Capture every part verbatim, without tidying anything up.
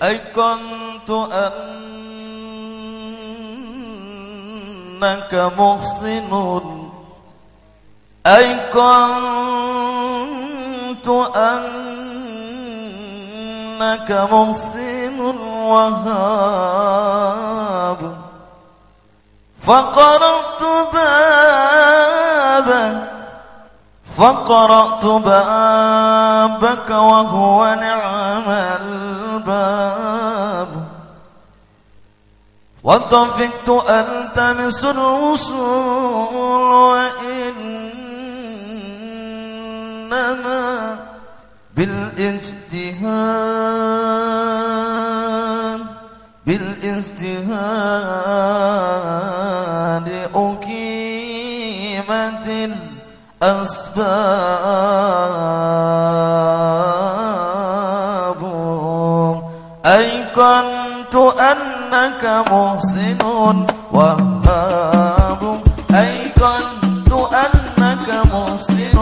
أيقنت أنك محسن أيقنت أنك محسن وهاب فقرأت بابك فقرأت بابك وهو نعم الباب وطفقت ألتمس الوصول وإنما بالاجتهاد بالاجتهاد أقيمت الأسباب أيقنت أنك محسن وهاب أيقنت أنك محسن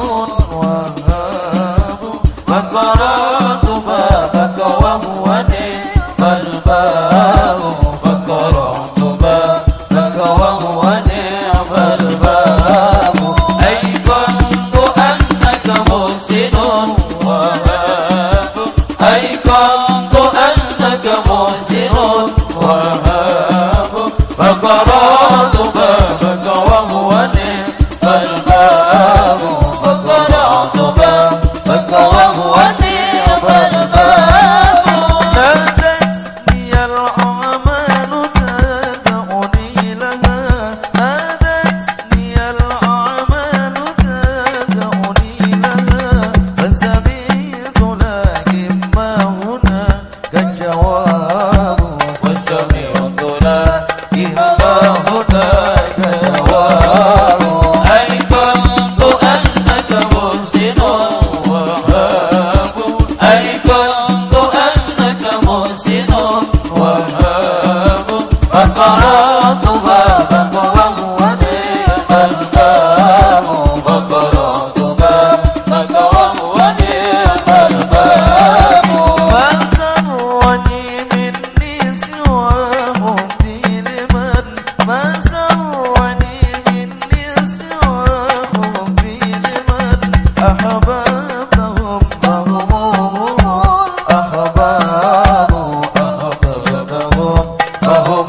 وهاب فقرأت بابك وهو نعم الباب فقرأت بابك وهو نعم الباب أيقنت أنك محسن وهاب أيقنت أنك محسن وهاب فقرأت بابك وهو نعم الباب فقرأت بابك وهو نعم الباب نادتني الأعمال تدعوني لها نادتني الأعمال تدعوني لها فسمعت لكن ما هناك الجواب فسمعت لكن ما هناك الجواب أيقنت أنك محسن وهاب أيقنت أنك محسن وهاب فقرأت بابك وهو نعم الباب فقرأت بابك وهو نعم الباب ما سرني مني سوى حبي لمن ما سرني مني سوى حبي لمن أحببتهم فهم الأحباب أحببتهم فهم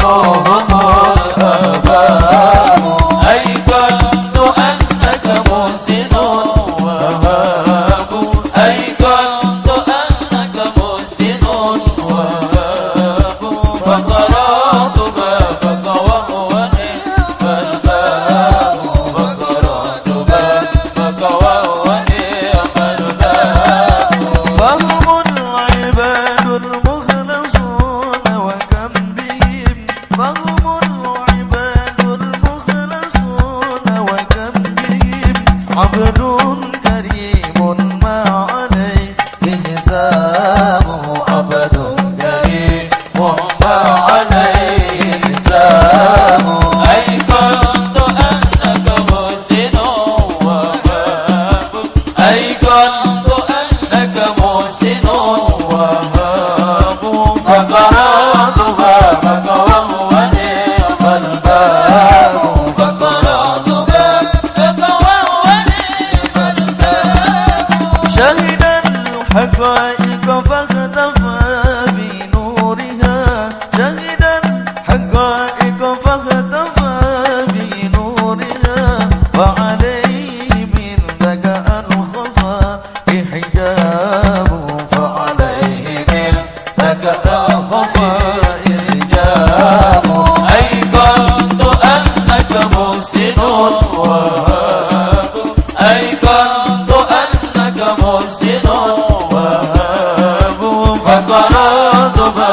الأحباب أيقنت أنك محسن وهاب أيقنت أنك محسن وهاب فقرأت بابك وهو نعم الباب فقرأت بابك وهو نعم الباب فهم العباد المخلصون وكم بهم فهم العباد المخلصون وكم بهم عبد كريم ما عليه حساب عبد كريم ما عليه حساب أيقنت أنك محسن وهاب أيقنت أنك محسن وهاب فقرأت بابك وهو نعم الباب فقرأت بابك وهو نعم الباب شهد الحقائق فاختفى بنورها شهد الحقائق فاختفى بنورها وعليه من ذاك الخفا حجاب فعليه من ذاك الخفا حجاب أيقنت أنك محسن وهاب أيقنت أنك محسن وهاب فقرأت